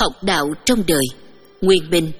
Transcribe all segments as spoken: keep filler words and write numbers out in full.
Học đạo trong đời. Nguyên Minh.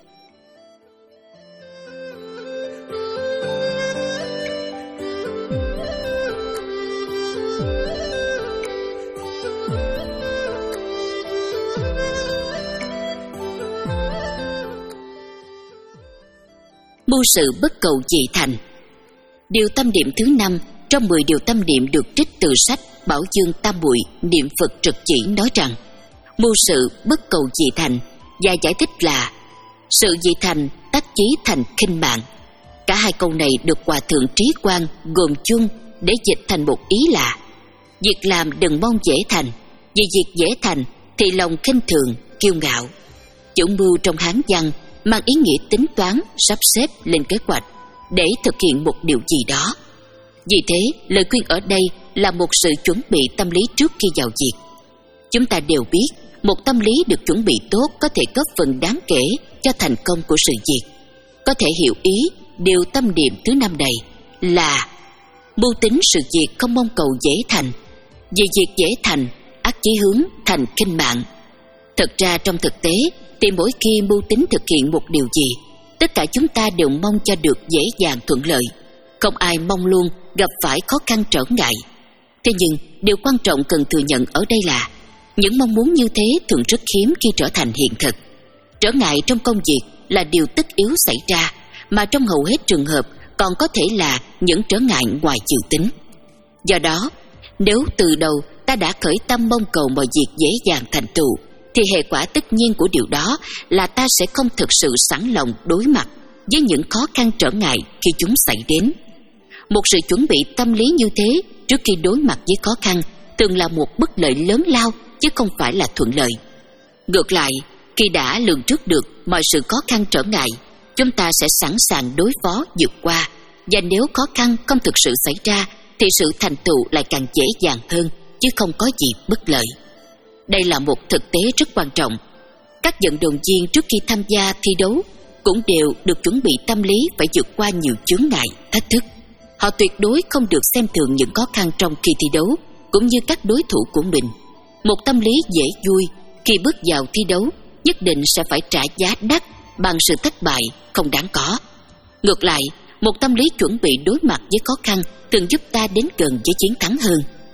Mưu sự bất cầu dị thành. Điều tâm niệm thứ năm trong mười điều tâm niệm được trích từ sách Bảo Dương Tam Muội Niệm Phật Trực Chỉ nói rằng mưu sự bất cầu dị thành, và giải thích là sự dị thành tác chí thành khinh mạng. Cả hai câu này được Hòa Thượng Trí Quang gồm chung để dịch thành một ý là việc làm đừng mong dễ thành, vì việc dễ thành thì lòng khinh thường, kiêu ngạo. Chữ mưu trong Hán văn mang ý nghĩa tính toán, sắp xếp lên kế hoạch để thực hiện một điều gì đó. Vì thế, lời khuyên ở đây là một sự chuẩn bị tâm lý trước khi vào việc. Chúng ta đều biết, một tâm lý được chuẩn bị tốt có thể góp phần đáng kể cho thành công của sự việc. Có thể hiểu ý điều tâm niệm thứ năm này là mưu tính sự việc không mong cầu dễ thành, vì việc dễ thành ắt chí hướng thành khinh mạng. Thật ra trong thực tế thì mỗi khi mưu tính thực hiện một điều gì, tất cả chúng ta đều mong cho được dễ dàng thuận lợi, không ai mong luôn gặp phải khó khăn trở ngại. Thế nhưng điều quan trọng cần thừa nhận ở đây là những mong muốn như thế thường rất hiếm khi trở thành hiện thực. Trở ngại trong công việc là điều tất yếu xảy ra, mà trong hầu hết trường hợp còn có thể là những trở ngại ngoài dự tính. Do đó, nếu từ đầu ta đã khởi tâm mong cầu mọi việc dễ dàng thành tựu, thì hệ quả tất nhiên của điều đó là ta sẽ không thực sự sẵn lòng đối mặt với những khó khăn trở ngại khi chúng xảy đến. Một sự chuẩn bị tâm lý như thế trước khi đối mặt với khó khăn thường là một bất lợi lớn lao, chứ không phải là thuận lợi. Ngược lại, khi đã lường trước được mọi sự khó khăn trở ngại, chúng ta sẽ sẵn sàng đối phó vượt qua, và nếu khó khăn không thực sự xảy ra thì sự thành tựu lại càng dễ dàng hơn, chứ không có gì bất lợi. Đây là một thực tế rất quan trọng. Các vận động viên trước khi tham gia thi đấu cũng đều được chuẩn bị tâm lý phải vượt qua nhiều chướng ngại, thách thức. Họ tuyệt đối không được xem thường những khó khăn trong khi thi đấu, cũng như các đối thủ của mình. Một tâm lý dễ vui khi bước vào thi đấu nhất định sẽ phải trả giá đắt bằng sự thất bại không đáng có. Ngược lại, một tâm lý chuẩn bị đối mặt với khó khăn thường giúp ta đến gần với chiến thắng hơn.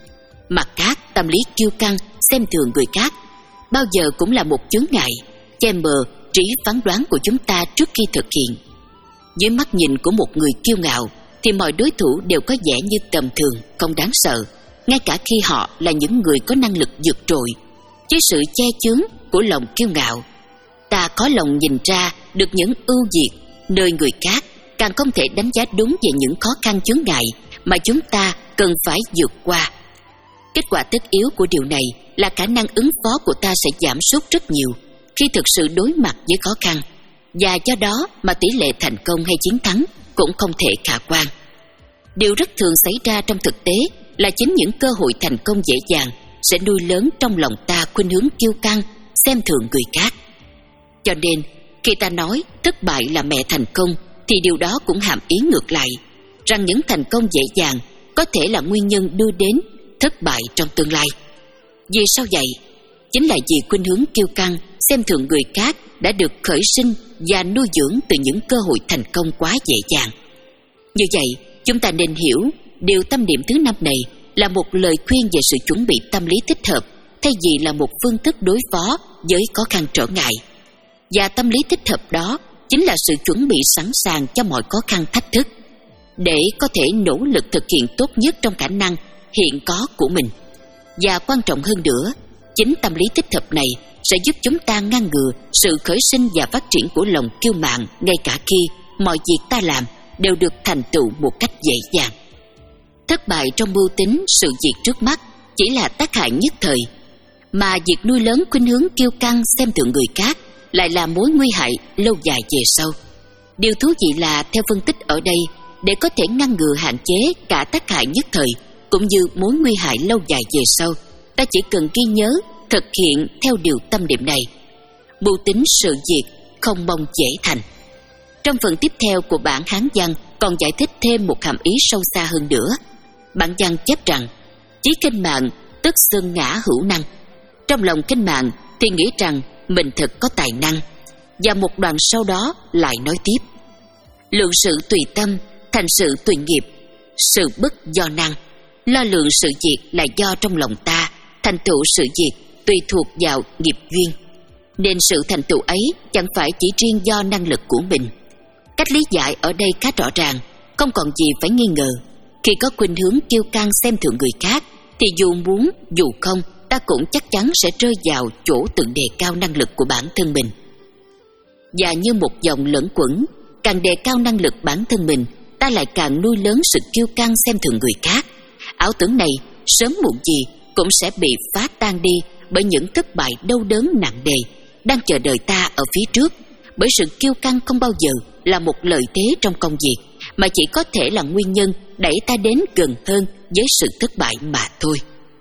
Mặt khác, tâm lý kiêu căng, xem thường người khác bao giờ cũng là một chướng ngại, che mờ trí phán đoán của chúng ta trước khi thực hiện. Dưới mắt nhìn của một người kiêu ngạo thì mọi đối thủ đều có vẻ như tầm thường, không đáng sợ, ngay cả khi họ là những người có năng lực vượt trội. Với sự che chướng của lòng kiêu ngạo, ta có lòng nhìn ra được những ưu việt nơi người khác, càng không thể đánh giá đúng về những khó khăn chướng ngại mà chúng ta cần phải vượt qua. Kết quả tất yếu của điều này là khả năng ứng phó của ta sẽ giảm sút rất nhiều khi thực sự đối mặt với khó khăn, và do đó mà tỷ lệ thành công hay chiến thắng cũng không thể khả quan. Điều rất thường xảy ra trong thực tế là chính những cơ hội thành công dễ dàng sẽ nuôi lớn trong lòng ta khuynh hướng kiêu căng, xem thường người khác. Cho nên, khi ta nói thất bại là mẹ thành công, thì điều đó cũng hàm ý ngược lại, rằng những thành công dễ dàng có thể là nguyên nhân đưa đến thất bại trong tương lai. Vì sao vậy? Chính là vì khuynh hướng kiêu căng, xem thường người khác đã được khởi sinh và nuôi dưỡng từ những cơ hội thành công quá dễ dàng. Như vậy, chúng ta nên hiểu điều tâm niệm thứ năm này là một lời khuyên về sự chuẩn bị tâm lý thích hợp, thay vì là một phương thức đối phó với khó khăn trở ngại. Và tâm lý thích hợp đó chính là sự chuẩn bị sẵn sàng cho mọi khó khăn thách thức, để có thể nỗ lực thực hiện tốt nhất trong khả năng hiện có của mình. Và quan trọng hơn nữa, chính tâm lý thích hợp này sẽ giúp chúng ta ngăn ngừa sự khởi sinh và phát triển của lòng kiêu mạn, ngay cả khi mọi việc ta làm đều được thành tựu một cách dễ dàng. Thất bại trong mưu tính sự việc trước mắt chỉ là tác hại nhất thời, mà việc nuôi lớn khuynh hướng kiêu căng, xem thường người khác lại là mối nguy hại lâu dài về sau. Điều thú vị là, theo phân tích ở đây, để có thể ngăn ngừa hạn chế cả tác hại nhất thời cũng như mối nguy hại lâu dài về sau, ta chỉ cần ghi nhớ thực hiện theo điều tâm niệm này: mưu tính sự việc không mong dễ thành. Trong phần tiếp theo của bản Hán văn còn giải thích thêm một hàm ý sâu xa hơn nữa. Bản văn chép rằng chí khinh mạng tức xưng ngã hữu năng. Trong lòng khinh mạng thì nghĩ rằng mình thật có tài năng. Và một đoạn sau đó lại nói tiếp: lượng sự tùy tâm, thành sự tùy nghiệp. Sự bất do năng, lo lượng sự việc là do trong lòng ta, thành tựu sự việc tùy thuộc vào nghiệp duyên. Nên sự thành tựu ấy chẳng phải chỉ riêng do năng lực của mình. Cách lý giải ở đây khá rõ ràng, không còn gì phải nghi ngờ. Khi có khuynh hướng kiêu căng xem thường người khác, thì dù muốn dù không, ta cũng chắc chắn sẽ rơi vào chỗ tự đề cao năng lực của bản thân mình. Và như một dòng luẩn quẩn, càng đề cao năng lực bản thân mình, ta lại càng nuôi lớn sự kiêu căng xem thường người khác. Ảo tưởng này sớm muộn gì cũng sẽ bị phá tan đi bởi những thất bại đau đớn nặng nề đang chờ đợi ta ở phía trước. Bởi sự kiêu căng không bao giờ là một lợi thế trong công việc, mà chỉ có thể là nguyên nhân đẩy ta đến gần hơn với sự thất bại mà thôi.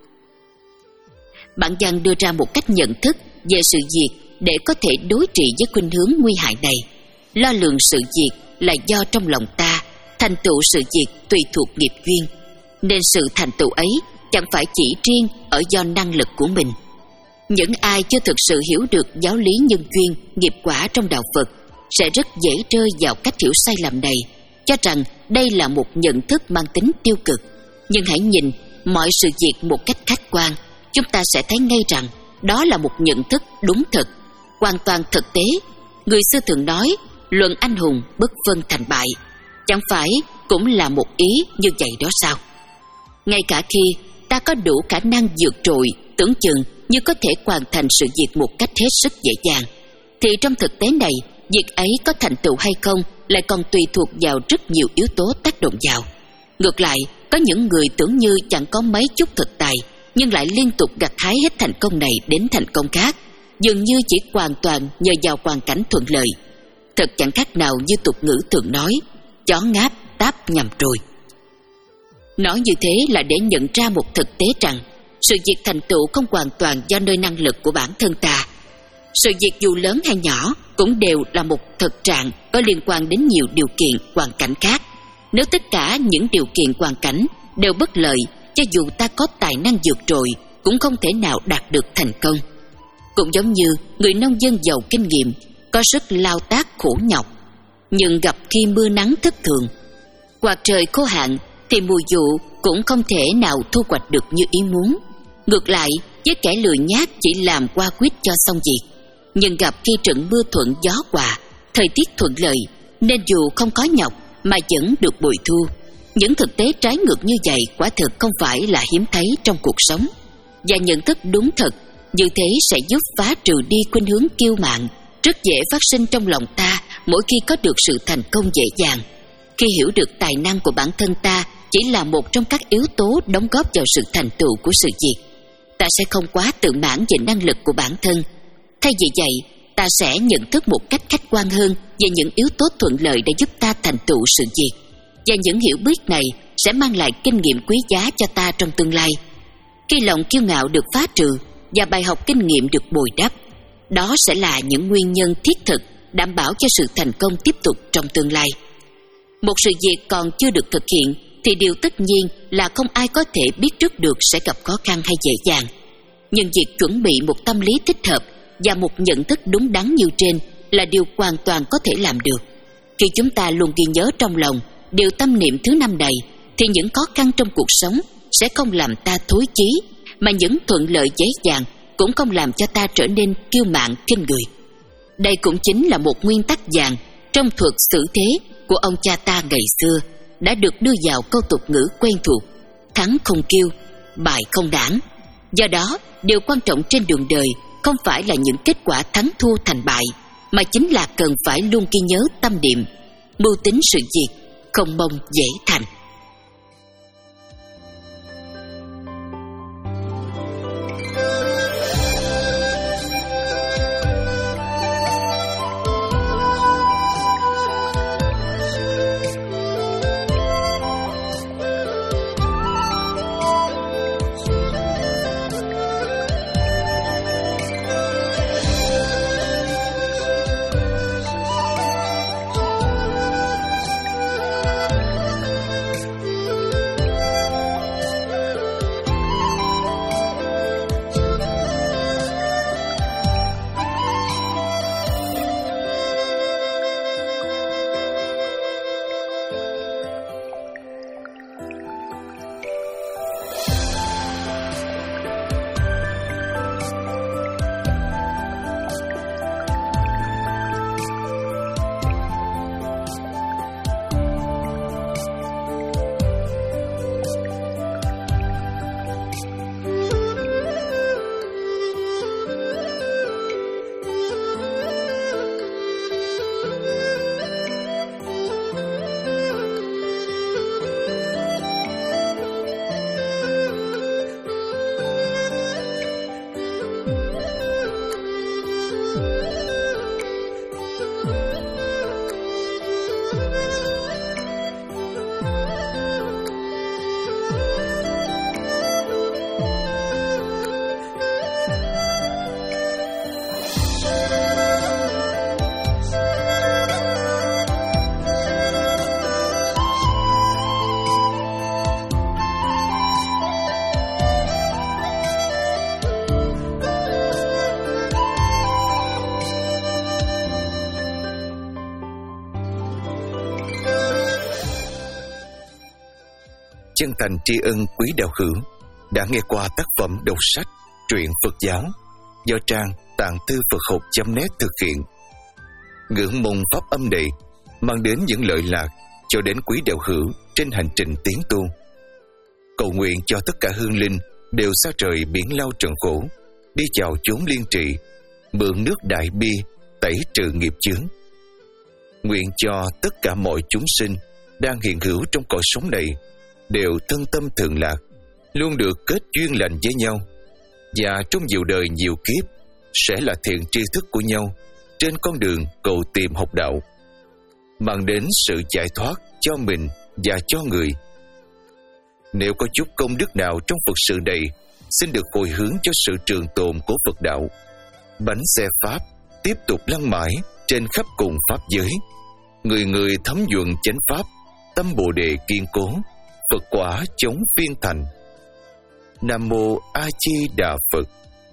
Bản văn đưa ra một cách nhận thức về sự việc để có thể đối trị với khuynh hướng nguy hại này. Lo lượng sự việc là do trong lòng ta, thành tựu sự việc tùy thuộc nghiệp duyên. Nên sự thành tựu ấy chẳng phải chỉ riêng ở do năng lực của mình. Những ai chưa thực sự hiểu được giáo lý nhân duyên, nghiệp quả trong đạo Phật sẽ rất dễ rơi vào cách hiểu sai lầm này, cho rằng đây là một nhận thức mang tính tiêu cực. Nhưng hãy nhìn mọi sự việc một cách khách quan, chúng ta sẽ thấy ngay rằng đó là một nhận thức đúng thật, hoàn toàn thực tế. Người xưa thường nói luận anh hùng bất phân thành bại, chẳng phải cũng là một ý như vậy đó sao? Ngay cả khi ta có đủ khả năng vượt trội, tưởng chừng như có thể hoàn thành sự việc một cách hết sức dễ dàng, thì trong thực tế này, việc ấy có thành tựu hay không lại còn tùy thuộc vào rất nhiều yếu tố tác động vào. Ngược lại, có những người tưởng như chẳng có mấy chút thực tài, nhưng lại liên tục gặt hái hết thành công này đến thành công khác, dường như chỉ hoàn toàn nhờ vào hoàn cảnh thuận lợi. Thật chẳng khác nào như tục ngữ thường nói, chó ngáp táp nhầm rồi. Nói như thế là để nhận ra một thực tế rằng sự việc thành tựu không hoàn toàn do nơi năng lực của bản thân ta. Sự việc dù lớn hay nhỏ cũng đều là một thực trạng có liên quan đến nhiều điều kiện, hoàn cảnh khác. Nếu tất cả những điều kiện hoàn cảnh đều bất lợi, cho dù ta có tài năng vượt trội cũng không thể nào đạt được thành công. Cũng giống như người nông dân giàu kinh nghiệm, có sức lao tác khổ nhọc, nhưng gặp khi mưa nắng thất thường hoặc trời khô hạn thì mùa vụ cũng không thể nào thu hoạch được như ý muốn. Ngược lại, với kẻ lười nhác chỉ làm qua quýt cho xong việc, nhưng gặp khi trận mưa thuận gió hòa, thời tiết thuận lợi, nên dù không có nhọc mà vẫn được bội thu. Những thực tế trái ngược như vậy quả thực không phải là hiếm thấy trong cuộc sống. Và nhận thức đúng thật như thế sẽ giúp phá trừ đi khuynh hướng kiêu mạn rất dễ phát sinh trong lòng ta mỗi khi có được sự thành công dễ dàng. Khi hiểu được tài năng của bản thân ta chỉ là một trong các yếu tố đóng góp vào sự thành tựu của sự việc, ta sẽ không quá tự mãn về năng lực của bản thân. Thay vì vậy, ta sẽ nhận thức một cách khách quan hơn về những yếu tố thuận lợi để giúp ta thành tựu sự việc. Và những hiểu biết này sẽ mang lại kinh nghiệm quý giá cho ta trong tương lai. Khi lòng kiêu ngạo được phá trừ và bài học kinh nghiệm được bồi đắp, đó sẽ là những nguyên nhân thiết thực đảm bảo cho sự thành công tiếp tục trong tương lai. Một sự việc còn chưa được thực hiện thì điều tất nhiên là không ai có thể biết trước được sẽ gặp khó khăn hay dễ dàng. Nhưng việc chuẩn bị một tâm lý thích hợp và một nhận thức đúng đắn như trên là điều hoàn toàn có thể làm được. Khi chúng ta luôn ghi nhớ trong lòng điều tâm niệm thứ năm này, thì những khó khăn trong cuộc sống sẽ không làm ta thối chí, mà những thuận lợi dễ dàng cũng không làm cho ta trở nên kiêu mạn khinh người. Đây cũng chính là một nguyên tắc vàng trong thuật xử thế của ông cha ta ngày xưa, đã được đưa vào câu tục ngữ quen thuộc: thắng không kiêu, bại không nản. Do đó, điều quan trọng trên đường đời không phải là những kết quả thắng thua thành bại, mà chính là cần phải luôn ghi nhớ tâm niệm, mưu tính sự việc, không mong dễ thành. chân thành tri ân quý đạo hữu đã nghe qua tác phẩm đọc sách truyện Phật giáo do trang Tạng Thư Phật Học chấm net thực hiện. Ngưỡng mong pháp âm này mang đến những lợi lạc cho đến quý đạo hữu trên hành trình tiến tu. Cầu nguyện cho tất cả hương linh đều xa trời biển lao trận khổ, đi vào chốn liên trị, mượn nước đại bi tẩy trừ nghiệp chướng. Nguyện cho tất cả mọi chúng sinh đang hiện hữu trong cõi sống này đều thân tâm thượng lạc, luôn được kết duyên lành với nhau, và trong nhiều đời nhiều kiếp sẽ là thiện tri thức của nhau trên con đường cầu tìm học đạo, mang đến sự giải thoát cho mình và cho người. Nếu có chút công đức nào trong Phật sự này, xin được hồi hướng cho sự trường tồn của Phật đạo. Bánh xe Pháp tiếp tục lăn mãi trên khắp cùng Pháp giới, người người thấm nhuận chánh Pháp, tâm Bồ Đề kiên cố, Phật quả chống phiên thành. Nam Mô A Di Đà Phật.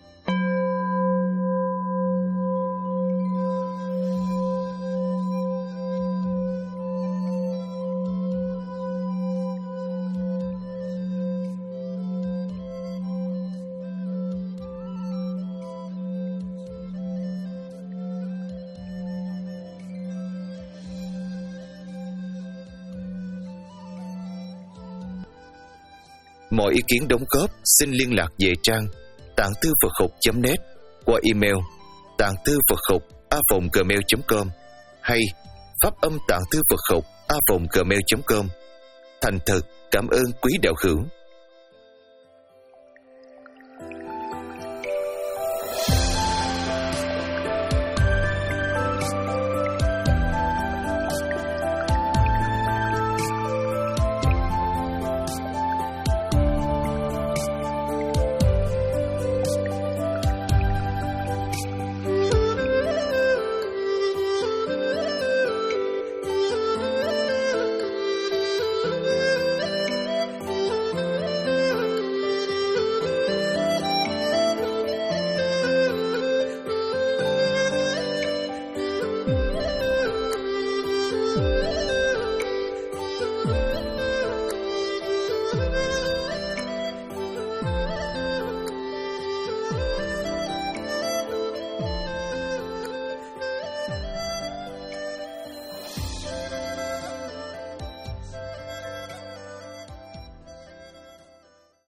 Mọi ý kiến đóng góp xin liên lạc về trang tạng thư phật học chấm net qua email tạng thư phật học a còng gmail chấm com hay pháp âm tạng thư phật học a còng gmail chấm com. Thành thật cảm ơn quý đạo hữu.